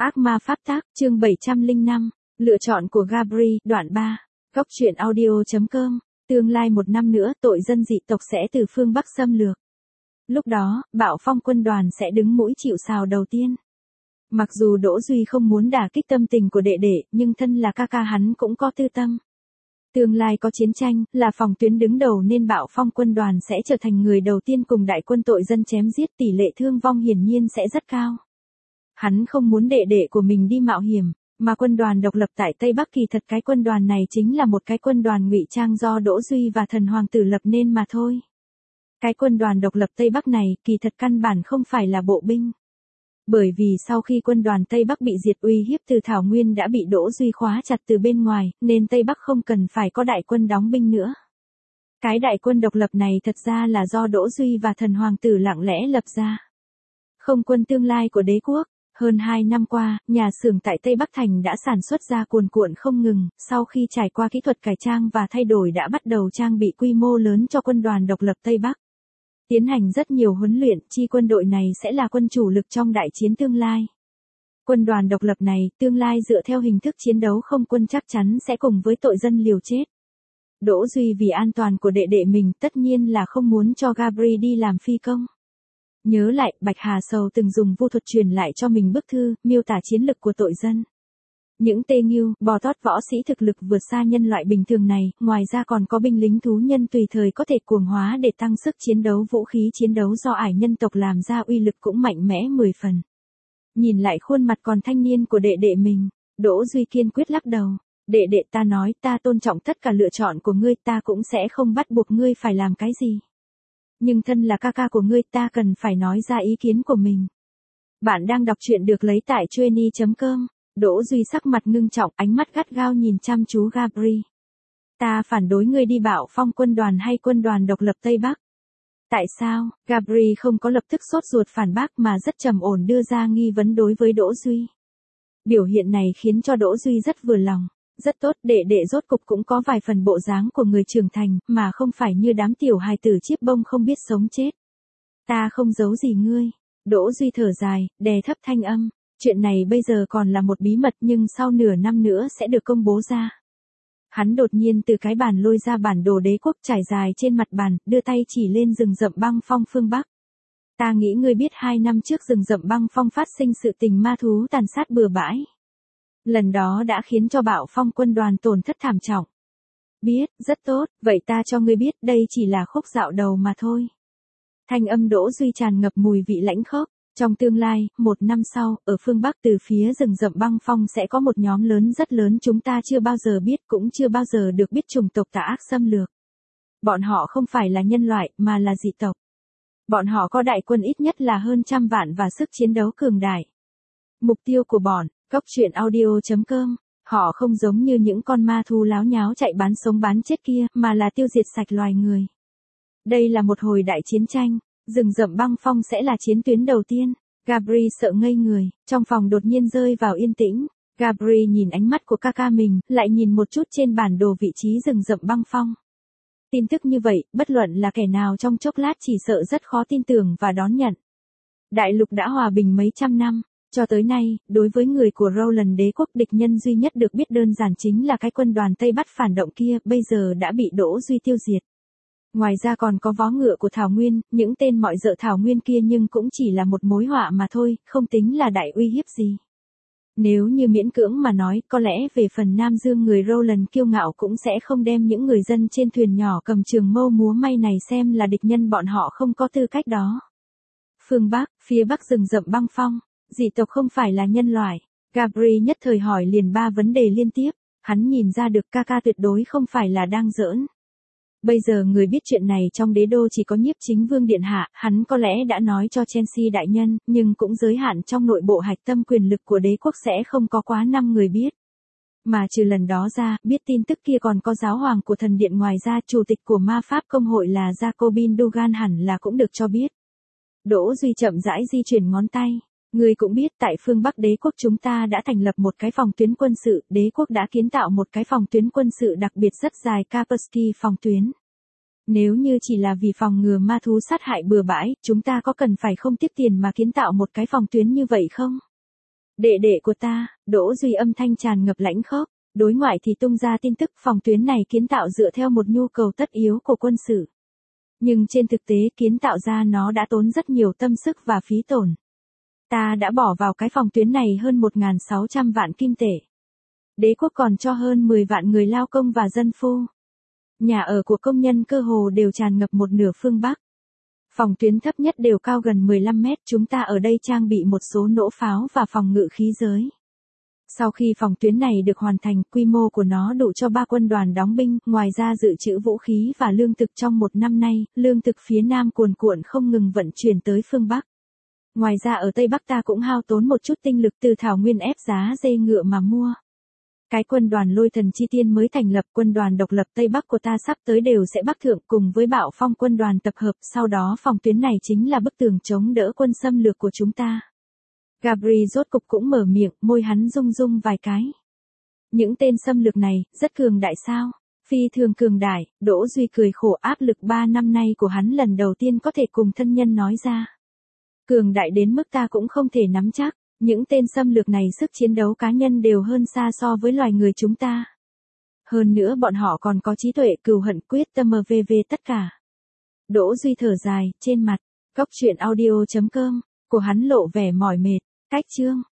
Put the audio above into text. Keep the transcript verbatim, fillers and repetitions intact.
Ác ma pháp tác, chương bảy trăm lẻ năm, lựa chọn của Gabri, đoạn ba. Góc truyện audio.com, tương lai một năm nữa tội dân dị tộc sẽ từ phương Bắc xâm lược. Lúc đó, Bạo Phong quân đoàn sẽ đứng mũi chịu sào đầu tiên. Mặc dù Đỗ Duy không muốn đả kích tâm tình của đệ đệ, nhưng thân là ca ca hắn cũng có tư tâm. Tương lai có chiến tranh, là phòng tuyến đứng đầu nên Bạo Phong quân đoàn sẽ trở thành người đầu tiên cùng đại quân tội dân chém giết, tỷ lệ thương vong hiển nhiên sẽ rất cao. Hắn không muốn đệ đệ của mình đi mạo hiểm, mà quân đoàn độc lập tại Tây Bắc kỳ thật cái quân đoàn này chính là một cái quân đoàn ngụy trang do Đỗ Duy và thần hoàng tử lập nên mà thôi. Cái quân đoàn độc lập Tây Bắc này kỳ thật căn bản không phải là bộ binh. Bởi vì sau khi quân đoàn Tây Bắc bị diệt uy hiếp từ Thảo Nguyên đã bị Đỗ Duy khóa chặt từ bên ngoài, nên Tây Bắc không cần phải có đại quân đóng binh nữa. Cái đại quân độc lập này thật ra là do Đỗ Duy và thần hoàng tử lặng lẽ lập ra. Không quân tương lai của đế quốc. Hơn hai năm qua, nhà xưởng tại Tây Bắc Thành đã sản xuất ra cuồn cuộn không ngừng, sau khi trải qua kỹ thuật cải trang và thay đổi đã bắt đầu trang bị quy mô lớn cho quân đoàn độc lập Tây Bắc. Tiến hành rất nhiều huấn luyện, chi quân đội này sẽ là quân chủ lực trong đại chiến tương lai. Quân đoàn độc lập này, tương lai dựa theo hình thức chiến đấu không quân chắc chắn sẽ cùng với tội dân liều chết. Đỗ Duy vì an toàn của đệ đệ mình tất nhiên là không muốn cho Gabri đi làm phi công. Nhớ lại, Bạch Hà Sầu từng dùng vu thuật truyền lại cho mình bức thư, miêu tả chiến lực của tội dân. Những tê nghiêu, bò tót võ sĩ thực lực vượt xa nhân loại bình thường này, ngoài ra còn có binh lính thú nhân tùy thời có thể cuồng hóa để tăng sức chiến đấu, vũ khí chiến đấu do ải nhân tộc làm ra uy lực cũng mạnh mẽ mười phần. Nhìn lại khuôn mặt còn thanh niên của đệ đệ mình, Đỗ Duy kiên quyết lắc đầu. Đệ đệ ta nói ta tôn trọng tất cả lựa chọn của ngươi, ta cũng sẽ không bắt buộc ngươi phải làm cái gì. Nhưng thân là ca ca của ngươi ta cần phải nói ra ý kiến của mình. Bạn đang đọc truyện được lấy tại chuyenny chấm com. Đỗ Duy sắc mặt ngưng trọng, ánh mắt gắt gao nhìn chăm chú Gabri. Ta phản đối ngươi đi Bạo Phong quân đoàn hay quân đoàn độc lập Tây Bắc. Tại sao? Gabri không có lập tức sốt ruột phản bác mà rất trầm ổn đưa ra nghi vấn đối với Đỗ Duy. Biểu hiện này khiến cho Đỗ Duy rất vừa lòng. Rất tốt, đệ đệ rốt cục cũng có vài phần bộ dáng của người trưởng thành, mà không phải như đám tiểu hài tử chiếp bông không biết sống chết. Ta không giấu gì ngươi. Đỗ Duy thở dài, đè thấp thanh âm. Chuyện này bây giờ còn là một bí mật nhưng sau nửa năm nữa sẽ được công bố ra. Hắn đột nhiên từ cái bàn lôi ra bản đồ đế quốc trải dài trên mặt bàn, đưa tay chỉ lên rừng rậm băng phong phương Bắc. Ta nghĩ ngươi biết hai năm trước rừng rậm băng phong phát sinh sự tình ma thú tàn sát bừa bãi. Lần đó đã khiến cho Bạo Phong quân đoàn tổn thất thảm trọng. Biết, rất tốt, vậy ta cho ngươi biết đây chỉ là khúc dạo đầu mà thôi. Thanh âm Đỗ Duy tràn ngập mùi vị lãnh khốc. Trong tương lai, một năm sau, ở phương Bắc từ phía rừng rậm băng phong sẽ có một nhóm lớn rất lớn chúng ta chưa bao giờ biết cũng chưa bao giờ được biết chủng tộc tà ác xâm lược. Bọn họ không phải là nhân loại mà là dị tộc. Bọn họ có đại quân ít nhất là hơn trăm vạn và sức chiến đấu cường đại. Mục tiêu của bọn Góc truyện audio.com, họ không giống như những con ma thú láo nháo chạy bán sống bán chết kia, mà là tiêu diệt sạch loài người. Đây là một hồi đại chiến tranh, rừng rậm băng phong sẽ là chiến tuyến đầu tiên. Gabri sợ ngây người, trong phòng đột nhiên rơi vào yên tĩnh. Gabri nhìn ánh mắt của ca ca mình, lại nhìn một chút trên bản đồ vị trí rừng rậm băng phong. Tin tức như vậy, bất luận là kẻ nào trong chốc lát chỉ sợ rất khó tin tưởng và đón nhận. Đại lục đã hòa bình mấy trăm năm. Cho tới nay, đối với người của Roland đế quốc địch nhân duy nhất được biết đơn giản chính là cái quân đoàn Tây Bắc phản động kia, bây giờ đã bị Đỗ Duy tiêu diệt. Ngoài ra còn có vó ngựa của Thảo Nguyên, những tên mọi dợ Thảo Nguyên kia nhưng cũng chỉ là một mối họa mà thôi, không tính là đại uy hiếp gì. Nếu như miễn cưỡng mà nói, có lẽ về phần Nam Dương người Roland kiêu ngạo cũng sẽ không đem những người dân trên thuyền nhỏ cầm trường mâu múa may này xem là địch nhân, bọn họ không có tư cách đó. Phương Bắc, phía Bắc rừng rậm băng phong. Dị tộc không phải là nhân loại. Gabri nhất thời hỏi liền ba vấn đề liên tiếp. Hắn nhìn ra được ca ca tuyệt đối không phải là đang giỡn. Bây giờ người biết chuyện này trong đế đô chỉ có Nhiếp Chính Vương điện hạ, hắn có lẽ đã nói cho Chelsea đại nhân, nhưng cũng giới hạn trong nội bộ hạch tâm quyền lực của đế quốc sẽ không có quá năm người biết. Mà trừ lần đó ra, biết tin tức kia còn có giáo hoàng của thần điện, ngoài ra chủ tịch của ma pháp công hội là Jacobin Dugan hẳn là cũng được cho biết. Đỗ Duy chậm rãi di chuyển ngón tay. Ngươi cũng biết tại phương Bắc đế quốc chúng ta đã thành lập một cái phòng tuyến quân sự, đế quốc đã kiến tạo một cái phòng tuyến quân sự đặc biệt rất dài Kaspersky phòng tuyến. Nếu như chỉ là vì phòng ngừa ma thú sát hại bừa bãi, chúng ta có cần phải không tiếc tiền mà kiến tạo một cái phòng tuyến như vậy không? Đệ đệ của ta, Đỗ Duy âm thanh tràn ngập lãnh khốc, đối ngoại thì tung ra tin tức phòng tuyến này kiến tạo dựa theo một nhu cầu tất yếu của quân sự. Nhưng trên thực tế kiến tạo ra nó đã tốn rất nhiều tâm sức và phí tổn. Ta đã bỏ vào cái phòng tuyến này hơn một nghìn sáu trăm vạn kim tệ. Đế quốc còn cho hơn mười vạn người lao công và dân phu. Nhà ở của công nhân cơ hồ đều tràn ngập một nửa phương Bắc. Phòng tuyến thấp nhất đều cao gần mười lăm mét, chúng ta ở đây trang bị một số nỗ pháo và phòng ngự khí giới. Sau khi phòng tuyến này được hoàn thành, quy mô của nó đủ cho ba quân đoàn đóng binh, ngoài ra dự trữ vũ khí và lương thực trong một năm nay, lương thực phía Nam cuồn cuộn không ngừng vận chuyển tới phương Bắc. Ngoài ra ở Tây Bắc ta cũng hao tốn một chút tinh lực từ thảo nguyên ép giá dê ngựa mà mua. Cái quân đoàn Lôi Thần Chi Tiên mới thành lập, quân đoàn độc lập Tây Bắc của ta sắp tới đều sẽ bắc thượng cùng với Bạo Phong quân đoàn tập hợp, sau đó phòng tuyến này chính là bức tường chống đỡ quân xâm lược của chúng ta. Gabriel rốt cục cũng mở miệng, môi hắn rung rung vài cái. Những tên xâm lược này, rất cường đại sao? Phi thường cường đại, Đỗ Duy cười khổ, áp lực ba năm nay của hắn lần đầu tiên có thể cùng thân nhân nói ra. Cường đại đến mức ta cũng không thể nắm chắc, những tên xâm lược này sức chiến đấu cá nhân đều hơn xa so với loài người chúng ta. Hơn nữa bọn họ còn có trí tuệ, cừu hận, quyết tâm vv tất cả. Đỗ Duy thở dài, trên mặt, góc truyện audio chấm com, của hắn lộ vẻ mỏi mệt, cách chương.